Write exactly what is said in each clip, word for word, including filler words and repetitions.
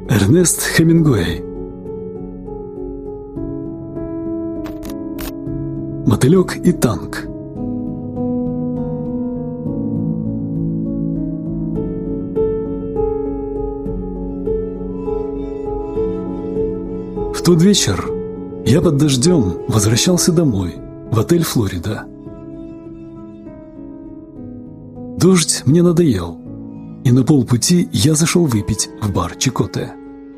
Эрнест Хемингуэй. Мотылек и танк. В тот вечер я под дождем возвращался домой, в отель «Флорида». Дождь мне надоел, и на полпути я зашел выпить в бар «Чикоте».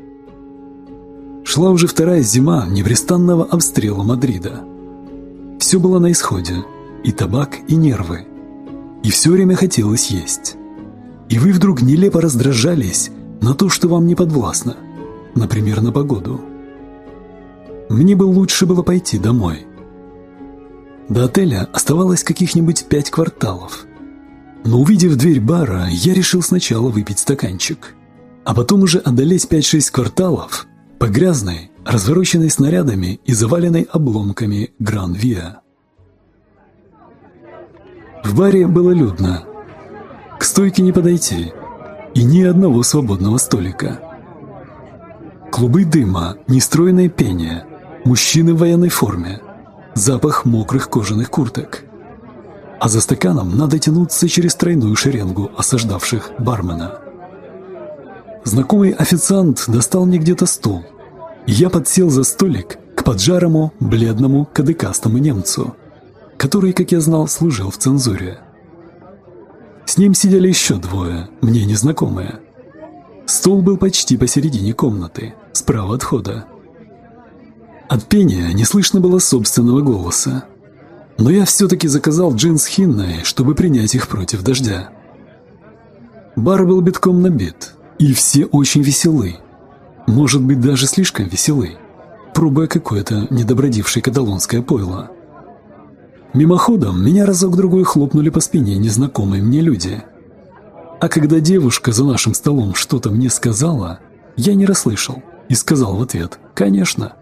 Шла уже вторая зима непрестанного обстрела Мадрида. Все было на исходе, и табак, и нервы. И все время хотелось есть. И вы вдруг нелепо раздражались на то, что вам не подвластно, например, на погоду. Мне бы лучше было пойти домой. До отеля оставалось каких-нибудь пять кварталов. Но увидев дверь бара, я решил сначала выпить стаканчик, а потом уже одолеть пять-шесть кварталов по грязной, развороченной снарядами и заваленной обломками Гран-Виа. В баре было людно. К стойке не подойти, и ни одного свободного столика. Клубы дыма, нестройное пение, мужчины в военной форме, запах мокрых кожаных курток. А за стаканом надо тянуться через тройную шеренгу осаждавших бармена. Знакомый официант достал мне где-то стул, и я подсел за столик к поджарому, бледному, кадыкастому немцу, который, как я знал, служил в цензуре. С ним сидели еще двое, мне незнакомые. Стол был почти посередине комнаты, справа от входа. От пения не слышно было собственного голоса. Но я все-таки заказал джин с хинной, чтобы принять их против дождя. Бар был битком набит, и все очень веселы. Может быть, даже слишком веселы, пробуя какое-то недобродившее каталонское пойло. Мимоходом меня разок-другой хлопнули по спине незнакомые мне люди. А когда девушка за нашим столом что-то мне сказала, я не расслышал и сказал в ответ «Конечно».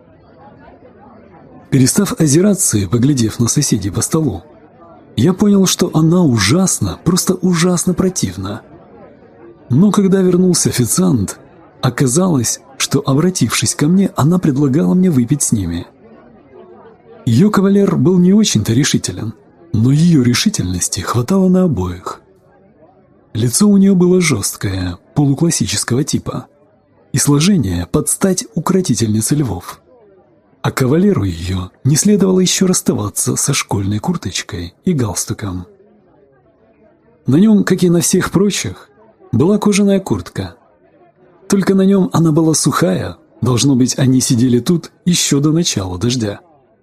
Перестав озираться и поглядев на соседей по столу, я понял, что она ужасно, просто ужасно противна. Но когда вернулся официант, оказалось, что, обратившись ко мне, она предлагала мне выпить с ними. Ее кавалер был не очень-то решителен, но ее решительности хватало на обоих. Лицо у нее было жесткое, полуклассического типа, и сложение под стать укротительнице львов. А кавалеру ее не следовало еще расставаться со школьной курточкой и галстуком. На нем, как и на всех прочих, была кожаная куртка. Только на нем она была сухая, должно быть, они сидели тут еще до начала дождя.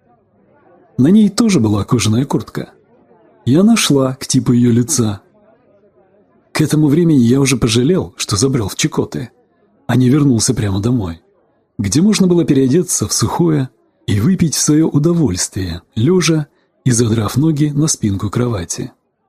На ней тоже была кожаная куртка, и она шла к типу ее лица. К этому времени я уже пожалел, что забрел в Чикоте, а не вернулся прямо домой, где можно было переодеться в сухое и выпить в свое удовольствие, лежа и задрав ноги на спинку кровати.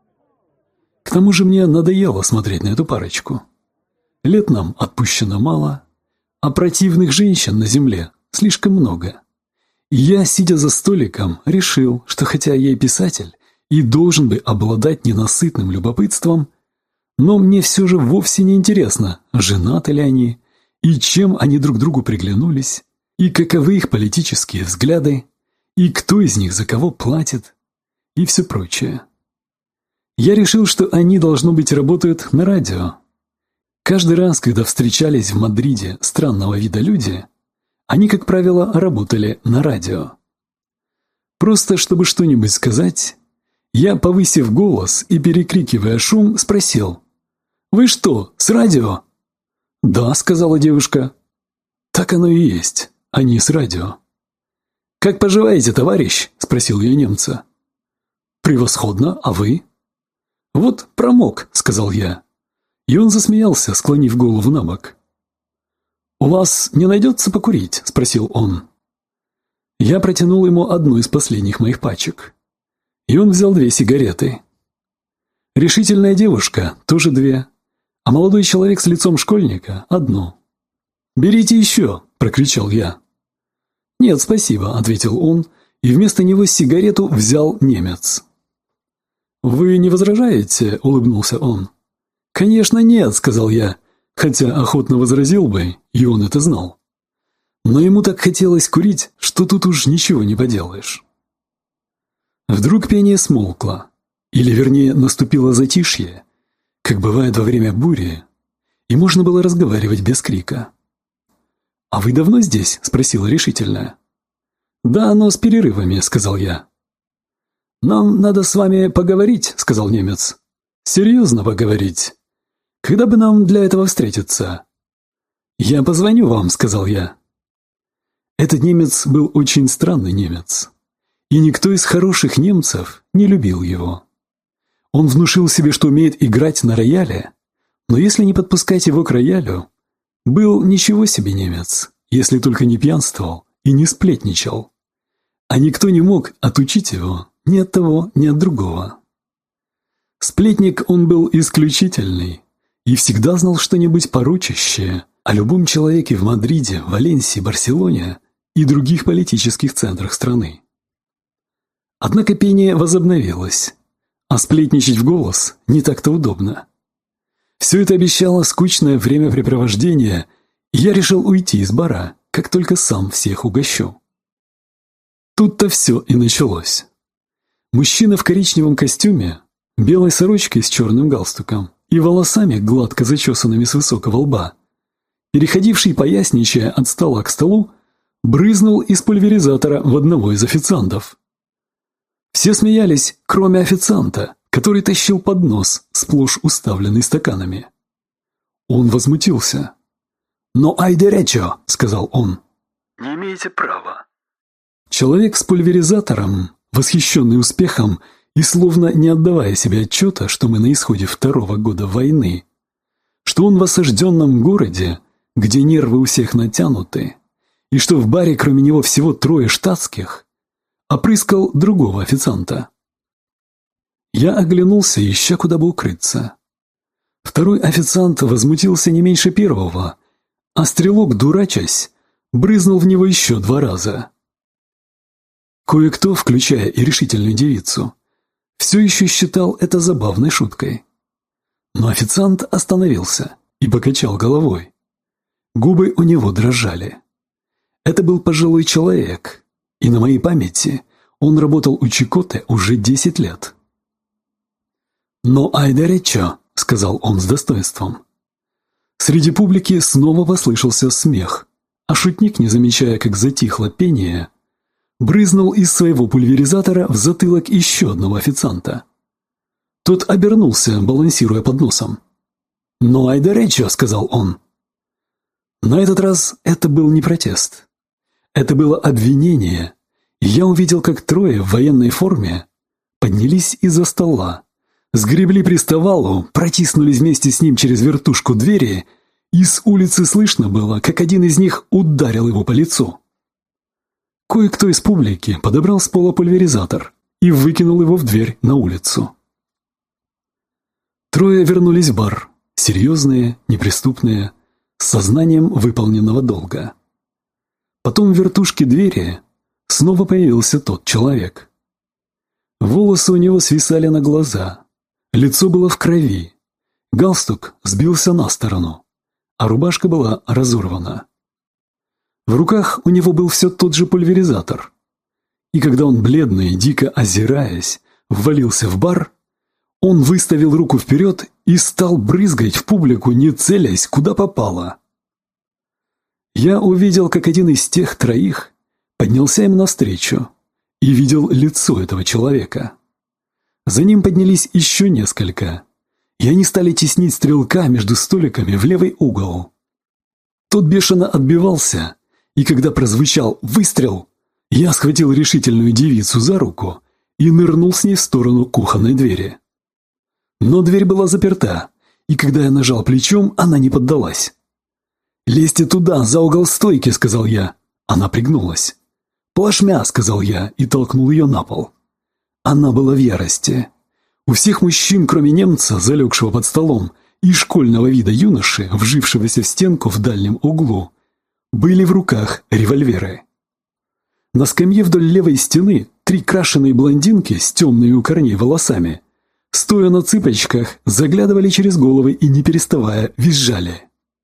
К тому же мне надоело смотреть на эту парочку. Лет нам отпущено мало, а противных женщин на земле слишком много. И я, сидя за столиком, решил, что хотя я и писатель и должен бы обладать ненасытным любопытством, но мне все же вовсе не интересно, женаты ли они, и чем они друг другу приглянулись, и каковы их политические взгляды, и кто из них за кого платит, и все прочее. Я решил, что они, должно быть, работают на радио. Каждый раз, когда встречались в Мадриде странного вида люди, они, как правило, работали на радио. Просто чтобы что-нибудь сказать, я, повысив голос и перекрикивая шум, спросил: «Вы что, с радио?» «Да», — сказала девушка. «Так оно и есть, они с радио». «Как поживаете, товарищ?» — спросил я немца. «Превосходно, а вы?» «Вот промок», — сказал я. И он засмеялся, склонив голову на бок. «У вас не найдется покурить?» — спросил он. Я протянул ему одну из последних моих пачек. И он взял две сигареты. Решительная девушка — тоже две, а молодой человек с лицом школьника — одну. «Берите еще!» — прокричал я. «Нет, спасибо», — ответил он, и вместо него сигарету взял немец. «Вы не возражаете?» — улыбнулся он. «Конечно нет», — сказал я. хотя охотно возразил бы, и он это знал. Но ему так хотелось курить, что тут уж ничего не поделаешь. Вдруг пение смолкло, или вернее наступило затишье, как бывает во время бури, и можно было разговаривать без крика. «А вы давно здесь?» – спросила решительно. «Да, но с перерывами», – сказал я. «Нам надо с вами поговорить», – сказал немец. «Серьезно поговорить. Когда бы нам для этого встретиться?» «Я позвоню вам», – сказал я. Этот немец был очень странный немец, и никто из хороших немцев не любил его. Он внушил себе, что умеет играть на рояле, но если не подпускать его к роялю, был ничего себе немец, если только не пьянствовал и не сплетничал. А никто не мог отучить его ни от того, ни от другого. Сплетник он был исключительный и всегда знал что-нибудь порочащее о любом человеке в Мадриде, Валенсии, Барселоне и других политических центрах страны. Однако пение возобновилось, а сплетничать в голос не так-то удобно. Все это обещало скучное времяпрепровождение, и я решил уйти из бара, как только сам всех угощу. Тут-то все и началось. Мужчина в коричневом костюме, белой сорочкой с черным галстуком и волосами, гладко зачесанными с высокого лба, переходивший, поясничая от стола к столу, брызнул из пульверизатора в одного из официантов. Все смеялись, кроме официанта, который тащил поднос, сплошь уставленный стаканами. Он возмутился. «Но ай деречо», — сказал он. «Не имеете права». Человек с пульверизатором, восхищенный успехом и словно не отдавая себе отчета, что мы на исходе второго года войны, что он в осажденном городе, где нервы у всех натянуты, и что в баре кроме него всего трое штатских, опрыскал другого официанта. Я оглянулся, ища куда бы укрыться. Второй официант возмутился не меньше первого, а стрелок, дурачась, брызнул в него еще два раза. Кое-кто, включая и решительную девицу, все еще считал это забавной шуткой. Но официант остановился и покачал головой. Губы у него дрожали. Это был пожилой человек, и на моей памяти он работал у Чикоте уже десять лет. «Но ай деречо», — сказал он с достоинством. Среди публики снова послышался смех, а шутник, не замечая, как затихло пение, брызнул из своего пульверизатора в затылок еще одного официанта. Тот обернулся, балансируя под носом. «Но ай деречо», — сказал он. На этот раз это был не протест. Это было обвинение, и я увидел, как трое в военной форме поднялись из-за стола, сгребли приставалу, протиснулись вместе с ним через вертушку двери, и с улицы слышно было, как один из них ударил его по лицу. Кое-кто из публики подобрал с пола пульверизатор и выкинул его в дверь на улицу. Трое вернулись в бар, серьезные, неприступные, с сознанием выполненного долга. Потом в вертушке двери снова появился тот человек. Волосы у него свисали на глаза. Лицо было в крови, галстук сбился на сторону, а рубашка была разорвана. В руках у него был все тот же пульверизатор. И когда он, бледный, дико озираясь, ввалился в бар, он выставил руку вперед и стал брызгать в публику, не целясь, куда попало. Я увидел, как один из тех троих поднялся им навстречу и видел лицо этого человека. За ним поднялись еще несколько, и они стали теснить стрелка между столиками в левый угол. Тот бешено отбивался, и когда прозвучал выстрел, я схватил решительную девицу за руку и нырнул с ней в сторону кухонной двери. Но дверь была заперта, и когда я нажал плечом, она не поддалась. «Лезьте туда, за угол стойки», — сказал я. Она пригнулась. «Плашмя», — сказал я и толкнул ее на пол. Она была в ярости. У всех мужчин, кроме немца, залегшего под столом, и школьного вида юноши, вжившегося в стенку в дальнем углу, были в руках револьверы. На скамье вдоль левой стены три крашеные блондинки с темными у корней волосами, стоя на цыпочках, заглядывали через головы и, не переставая, визжали.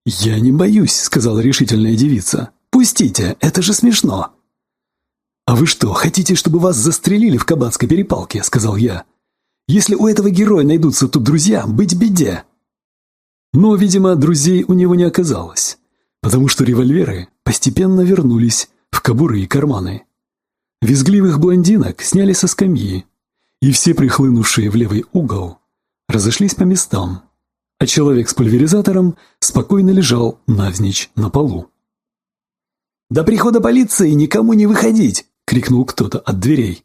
«Я не боюсь», — сказала решительная девица. «Пустите, это же смешно». «А вы что, хотите, чтобы вас застрелили в кабацкой перепалке?» — сказал я. «Если у этого героя найдутся тут друзья, быть беде». Но, видимо, друзей у него не оказалось, потому что револьверы постепенно вернулись в кобуры и карманы. Визгливых блондинок сняли со скамьи, и все прихлынувшие в левый угол разошлись по местам, а человек с пульверизатором спокойно лежал навзничь на полу. «До прихода полиции никому не выходить!» — крикнул кто-то от дверей.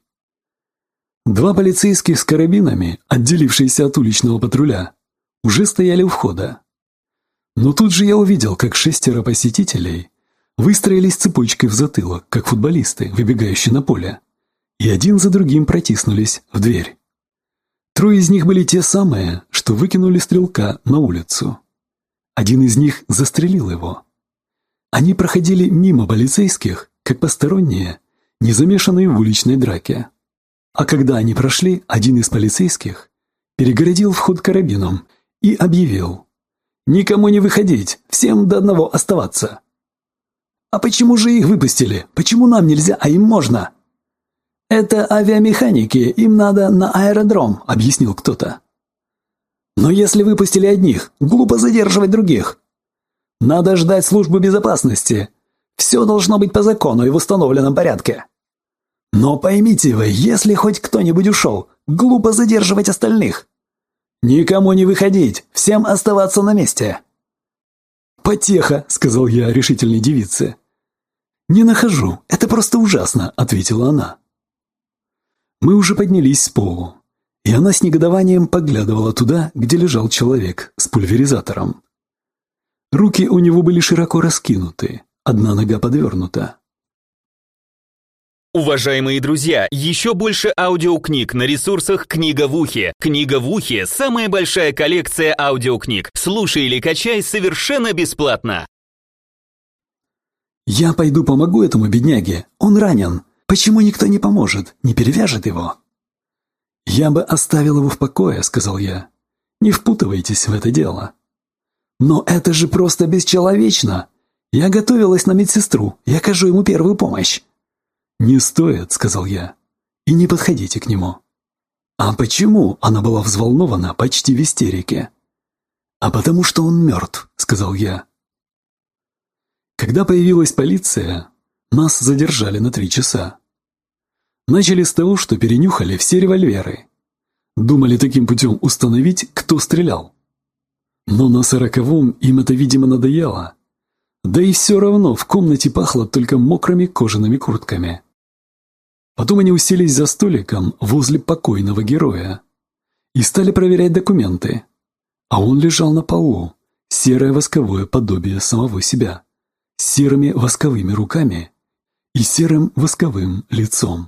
Два полицейских с карабинами, отделившиеся от уличного патруля, уже стояли у входа. Но тут же я увидел, как шестеро посетителей выстроились цепочкой в затылок, как футболисты, выбегающие на поле, и один за другим протиснулись в дверь. Трое из них были те самые, что выкинули стрелка на улицу. Один из них застрелил его. Они проходили мимо полицейских, как посторонние, не замешанные в уличной драке. А когда они прошли, один из полицейских перегородил вход карабином и объявил: «Никому не выходить, всем до одного оставаться». «А почему же их выпустили? Почему нам нельзя, а им можно?» «Это авиамеханики, им надо на аэродром», — объяснил кто-то. «Но если выпустили одних, глупо задерживать других. Надо ждать службы безопасности. Все должно быть по закону и в установленном порядке. Но поймите вы, если хоть кто-нибудь ушел, глупо задерживать остальных. Никому не выходить, всем оставаться на месте». «Потеха», — сказал я решительной девице. «Не нахожу, это просто ужасно», — ответила она. Мы уже поднялись с полу, и она с негодованием поглядывала туда, где лежал человек с пульверизатором. Руки у него были широко раскинуты, одна нога подвернута. Уважаемые друзья, еще больше аудиокниг на ресурсах «Книга в ухе». «Книга в ухе» — самая большая коллекция аудиокниг. Слушай или качай совершенно бесплатно. «Я пойду помогу этому бедняге, он ранен. Почему никто не поможет, не перевяжет его?» «Я бы оставил его в покое», — сказал я. «Не впутывайтесь в это дело». «Но это же просто бесчеловечно. Я готовилась на медсестру, я окажу ему первую помощь». «Не стоит», — сказал я, — «и не подходите к нему». «А почему?» — она была взволнована, почти в истерике. «А потому что он мертв», — сказал я. Когда появилась полиция, нас задержали на три часа. Начали с того, что перенюхали все револьверы. Думали таким путем установить, кто стрелял. Но на сороковом им это, видимо, надоело. Да и все равно в комнате пахло только мокрыми кожаными куртками. Потом они уселись за столиком возле покойного героя и стали проверять документы. А он лежал на полу, серое восковое подобие самого себя, с серыми восковыми руками и серым восковым лицом.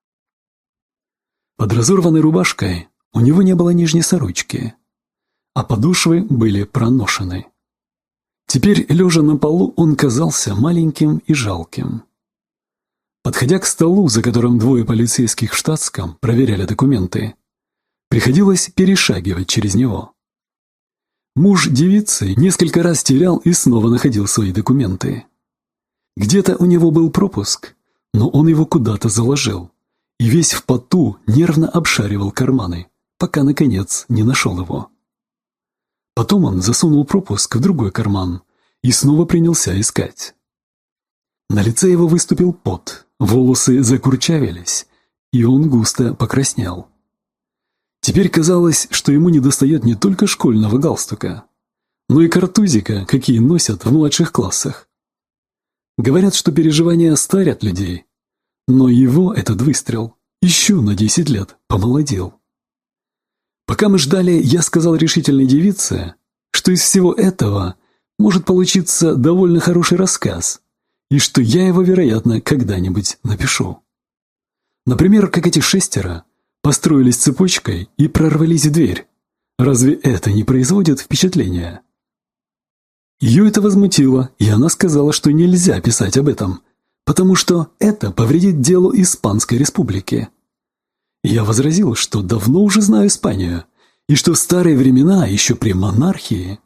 Под разорванной рубашкой у него не было нижней сорочки, а подошвы были проношены. Теперь, лежа на полу, он казался маленьким и жалким. Подходя к столу, за которым двое полицейских в штатском проверяли документы, приходилось перешагивать через него. Муж девицы несколько раз терял и снова находил свои документы. Где-то у него был пропуск, но он его куда-то заложил, и весь в поту нервно обшаривал карманы, пока, наконец, не нашел его. Потом он засунул пропуск в другой карман и снова принялся искать. На лице его выступил пот, волосы закурчавились, и он густо покраснел. Теперь казалось, что ему недостает не только школьного галстука, но и картузика, какие носят в младших классах. Говорят, что переживания старят людей, но его этот выстрел еще на десять лет помолодел. Пока мы ждали, я сказал решительной девице, что из всего этого может получиться довольно хороший рассказ, и что я его, вероятно, когда-нибудь напишу. Например, как эти шестеро построились цепочкой и прорвались в дверь. Разве это не производит впечатления? Ее это возмутило, и она сказала, что нельзя писать об этом, потому что это повредит делу Испанской Республики. Я возразил, что давно уже знаю Испанию, и что в старые времена, еще при монархии,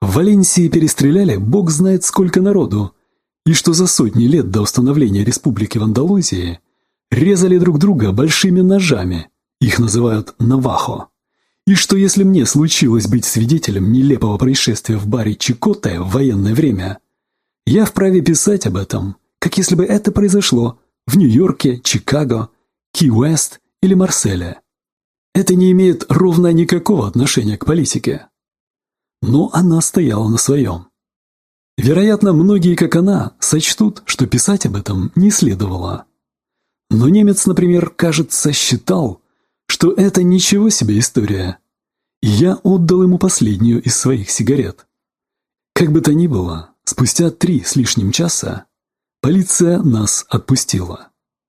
В Валенсии перестреляли бог знает сколько народу, и что за сотни лет до установления республики в Андалузии резали друг друга большими ножами, их называют навахо, и что если мне случилось быть свидетелем нелепого происшествия в баре Чикоте в военное время, я вправе писать об этом, как если бы это произошло в Нью-Йорке, Чикаго, Ки-Уэст или Марселе. Это не имеет ровно никакого отношения к политике. Но она стояла на своем. Вероятно, многие, как она, сочтут, что писать об этом не следовало. Но немец, например, кажется, считал, что это ничего себе история. И я отдал ему последнюю из своих сигарет. Как бы то ни было, спустя три с лишним часа полиция нас отпустила.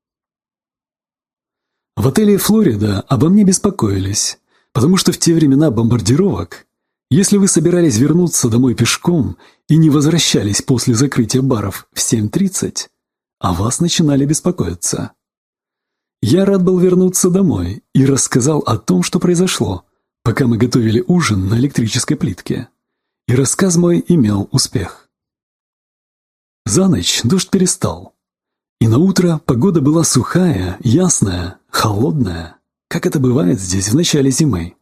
В отеле «Флорида» обо мне беспокоились, потому что в те времена бомбардировок, если вы собирались вернуться домой пешком и не возвращались после закрытия баров в семь тридцать, о вас начинали беспокоиться. Я рад был вернуться домой и рассказал о том, что произошло, пока мы готовили ужин на электрической плитке. И рассказ мой имел успех. За ночь дождь перестал. И наутро погода была сухая, ясная, холодная, как это бывает здесь в начале зимы.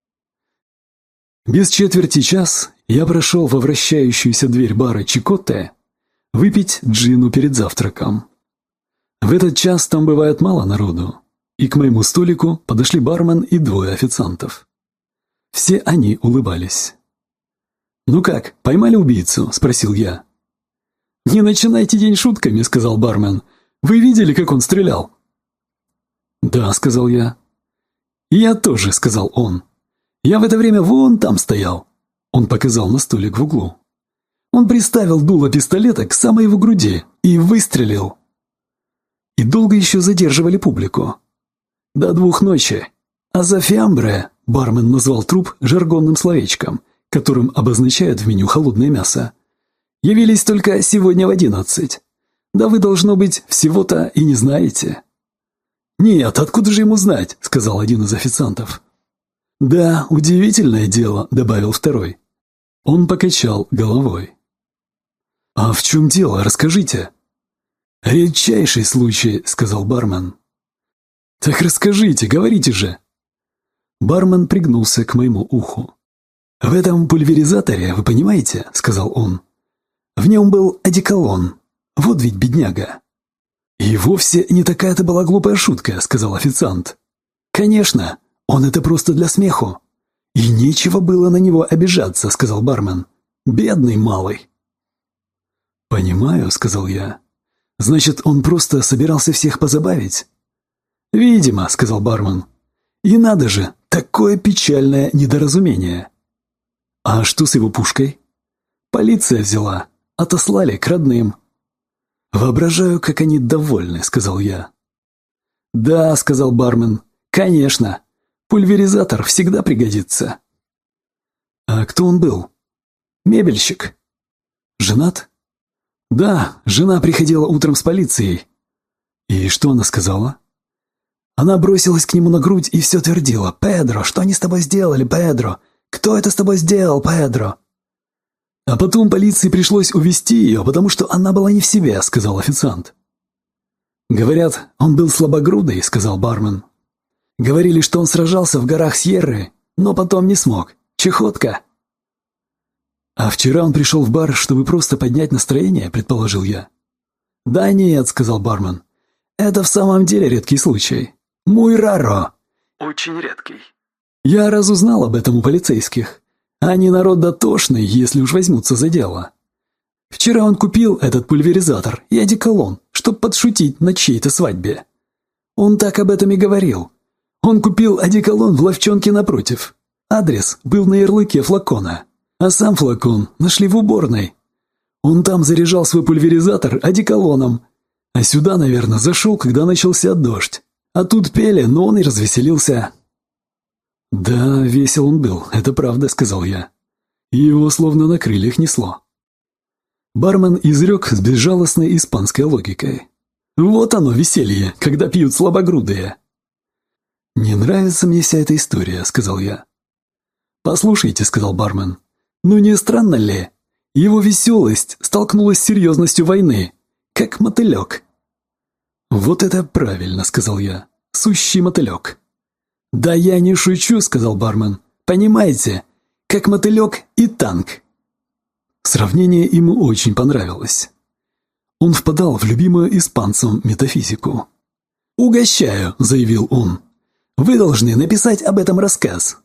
Без четверти час я прошел во вращающуюся дверь бара Чикоте выпить джину перед завтраком. В этот час там бывает мало народу, и к моему столику подошли бармен и двое официантов. Все они улыбались. «Ну как, поймали убийцу?» – спросил я. «Не начинайте день шутками», – сказал бармен. «Вы видели, как он стрелял?» «Да», – сказал я. «И я тоже», – сказал он. «Я в это время вон там стоял». Он показал на столик в углу. Он приставил дуло пистолета к самой его груди и выстрелил. И долго еще задерживали публику. До двух ночи. А за фиамбре бармен назвал труп жаргонным словечком, которым обозначают в меню холодное мясо. Явились только сегодня в одиннадцать. Да вы, должно быть, всего-то и не знаете. «Нет, откуда же ему знать?» – сказал один из официантов. «Да, удивительное дело», – добавил второй. Он покачал головой. «А в чем дело? Расскажите». «Редчайший случай», – сказал бармен. «Так расскажите, говорите же». Бармен пригнулся к моему уху. «В этом пульверизаторе, вы понимаете, – сказал он, – в нем был одеколон. Вот ведь бедняга». «И вовсе не такая-то была глупая шутка», – сказал официант. «Конечно, он это просто для смеху. И нечего было на него обижаться», – сказал бармен. «Бедный малый». «Понимаю», – сказал я. «Значит, он просто собирался всех позабавить?» «Видимо», – сказал бармен. «И надо же, такое печальное недоразумение». «А что с его пушкой?» «Полиция взяла, отослали к родным». «Воображаю, как они довольны», – сказал я. «Да», – сказал бармен, – «конечно, пульверизатор всегда пригодится». «А кто он был?» «Мебельщик». «Женат?» «Да, жена приходила утром с полицией». «И что она сказала?» Она бросилась к нему на грудь и все твердила: «Педро, что они с тобой сделали, Педро? Кто это с тобой сделал, Педро?» «А потом полиции пришлось увезти ее, потому что она была не в себе», — сказал официант. «Говорят, он был слабогрудый», — сказал бармен. «Говорили, что он сражался в горах Сьерры, но потом не смог. Чехотка». «А вчера он пришел в бар, чтобы просто поднять настроение», — предположил я. «Да нет», — сказал бармен. «Это в самом деле редкий случай. Muy raro». «Очень редкий». «Я разузнал об этом у полицейских. Они народ дотошный, если уж возьмутся за дело. Вчера он купил этот пульверизатор и одеколон, чтоб подшутить на чьей-то свадьбе. Он так об этом и говорил. Он купил одеколон в лавчонке напротив. Адрес был на ярлыке флакона, а сам флакон нашли в уборной. Он там заряжал свой пульверизатор одеколоном, а сюда, наверное, зашел, когда начался дождь. А тут пели, но он и развеселился». «Да, весел он был, это правда», — сказал я. И его словно на крыльях несло. Бармен изрек с безжалостной испанской логикой. «Вот оно, веселье, когда пьют слабогрудые». «Не нравится мне вся эта история», — сказал я. «Послушайте», — сказал бармен, — Ну не странно ли? Его веселость столкнулась с серьезностью войны, как мотылек. «Вот это правильно», — сказал я. «Сущий мотылек». «Да я не шучу», — сказал бармен. «Понимаете, как мотылек и танк». Сравнение ему очень понравилось. Он впадал в любимую испанцам метафизику. «Угощаю», — заявил он. «Вы должны написать об этом рассказ».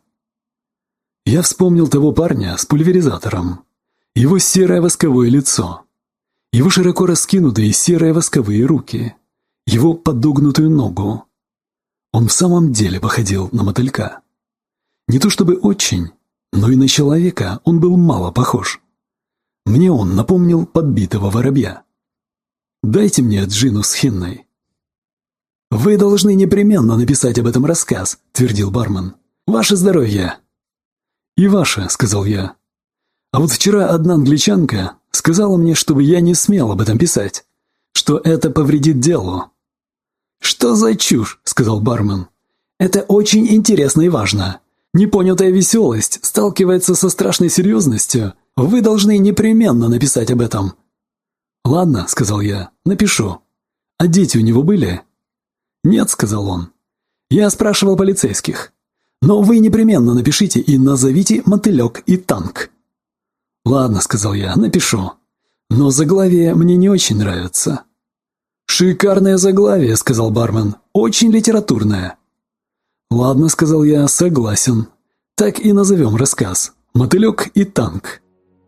Я вспомнил того парня с пульверизатором, его серое восковое лицо, его широко раскинутые серые восковые руки, его подогнутую ногу. Он в самом деле походил на мотылька. Не то чтобы очень, но и на человека он был мало похож. Мне он напомнил подбитого воробья. «Дайте мне джину с хинной». «Вы должны непременно написать об этом рассказ», — твердил бармен. «Ваше здоровье». «И ваше», — сказал я. «А вот вчера одна англичанка сказала мне, чтобы я не смел об этом писать, что это повредит делу». «Что за чушь?» — сказал бармен. «Это очень интересно и важно. Непонятая веселость сталкивается со страшной серьезностью. Вы должны непременно написать об этом». «Ладно», — сказал я, — «напишу. А дети у него были?» «Нет», — сказал он. «Я спрашивал полицейских. Но вы непременно напишите и назовите мотылек и танк». «Ладно», — сказал я, — «напишу. Но заглавие мне не очень нравится». «Шикарное заглавие», — сказал бармен. «Очень литературное». «Ладно», — сказал я, — «согласен. Так и назовем рассказ. Мотылек и танк».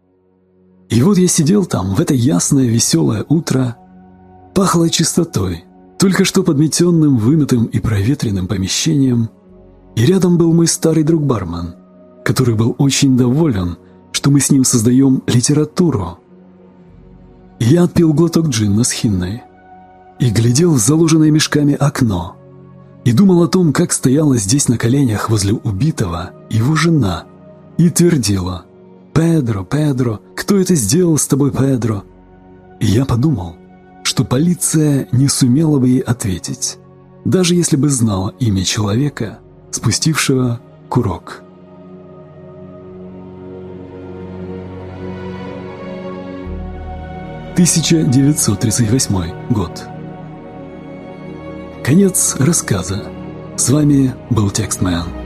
И вот я сидел там в это ясное веселое утро. Пахло чистотой, только что подметенным, вымытым и проветренным помещением. И рядом был мой старый друг бармен, который был очень доволен, что мы с ним создаем литературу. Я отпил глоток джинна с хинной и глядел в заложенное мешками окно, и думал о том, как стояла здесь на коленях возле убитого его жена и твердила: «Педро, Педро, кто это сделал с тобой, Педро?» И я подумал, что полиция не сумела бы ей ответить, даже если бы знала имя человека, спустившего курок. тысяча девятьсот тридцать восьмой год. Конец рассказа. С вами был Текстмен.